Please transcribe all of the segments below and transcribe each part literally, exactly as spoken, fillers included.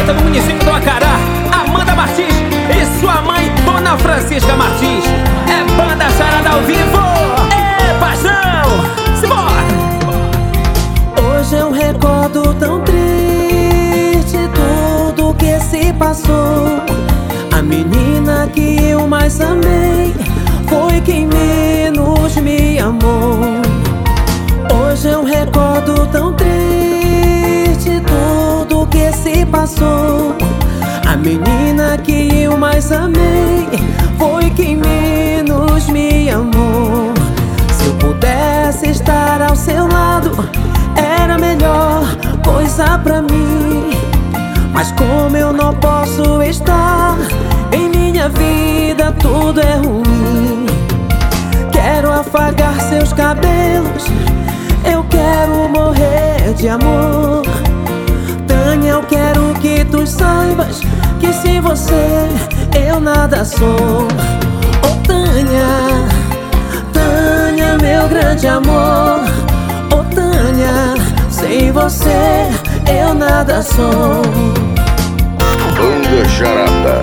direto do município do Acará, Amanda Martins e sua mãe, Dona Francisca Martins. É banda charada ao vivo. É paixão. Simbora! Hoje eu recordo tão triste tudo que se passou. A menina que eu mais amei foi quem menos me amou. Hoje eu recordo tão triste tudo que se passou. A menina que eu mais amei foi quem menos me amou. Se eu pudesse estar ao seu lado, era a melhor coisa pra mim. Mas como eu não posso estar, em minha vida tudo é ruim. Quero afagar seus cabelos, eu quero morrer de amor. Tânia, eu quero que tu saibas que sem você eu nada sou. Oh Tânia, Tânia, meu grande amor. Oh Tânia, sem você eu nada sou. Banda Charada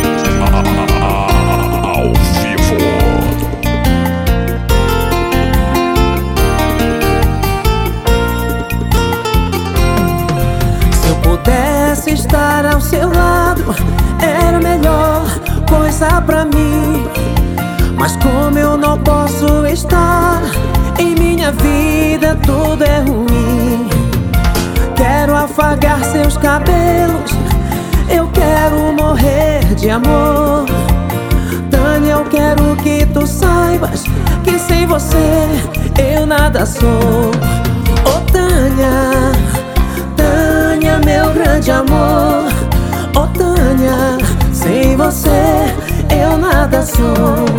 ao vivo. Se eu pudesse estar ao seu lado, era a melhor coisa pra mim. Mas como eu não posso estar, em minha vida tudo é ruim. Quero afagar seus cabelos, eu quero morrer de amor. Tânia, eu quero que tu saibas que sem você eu nada sou. Oh Tânia, Tânia, meu grande amor. Oh Tânia, sem você eu nada sou.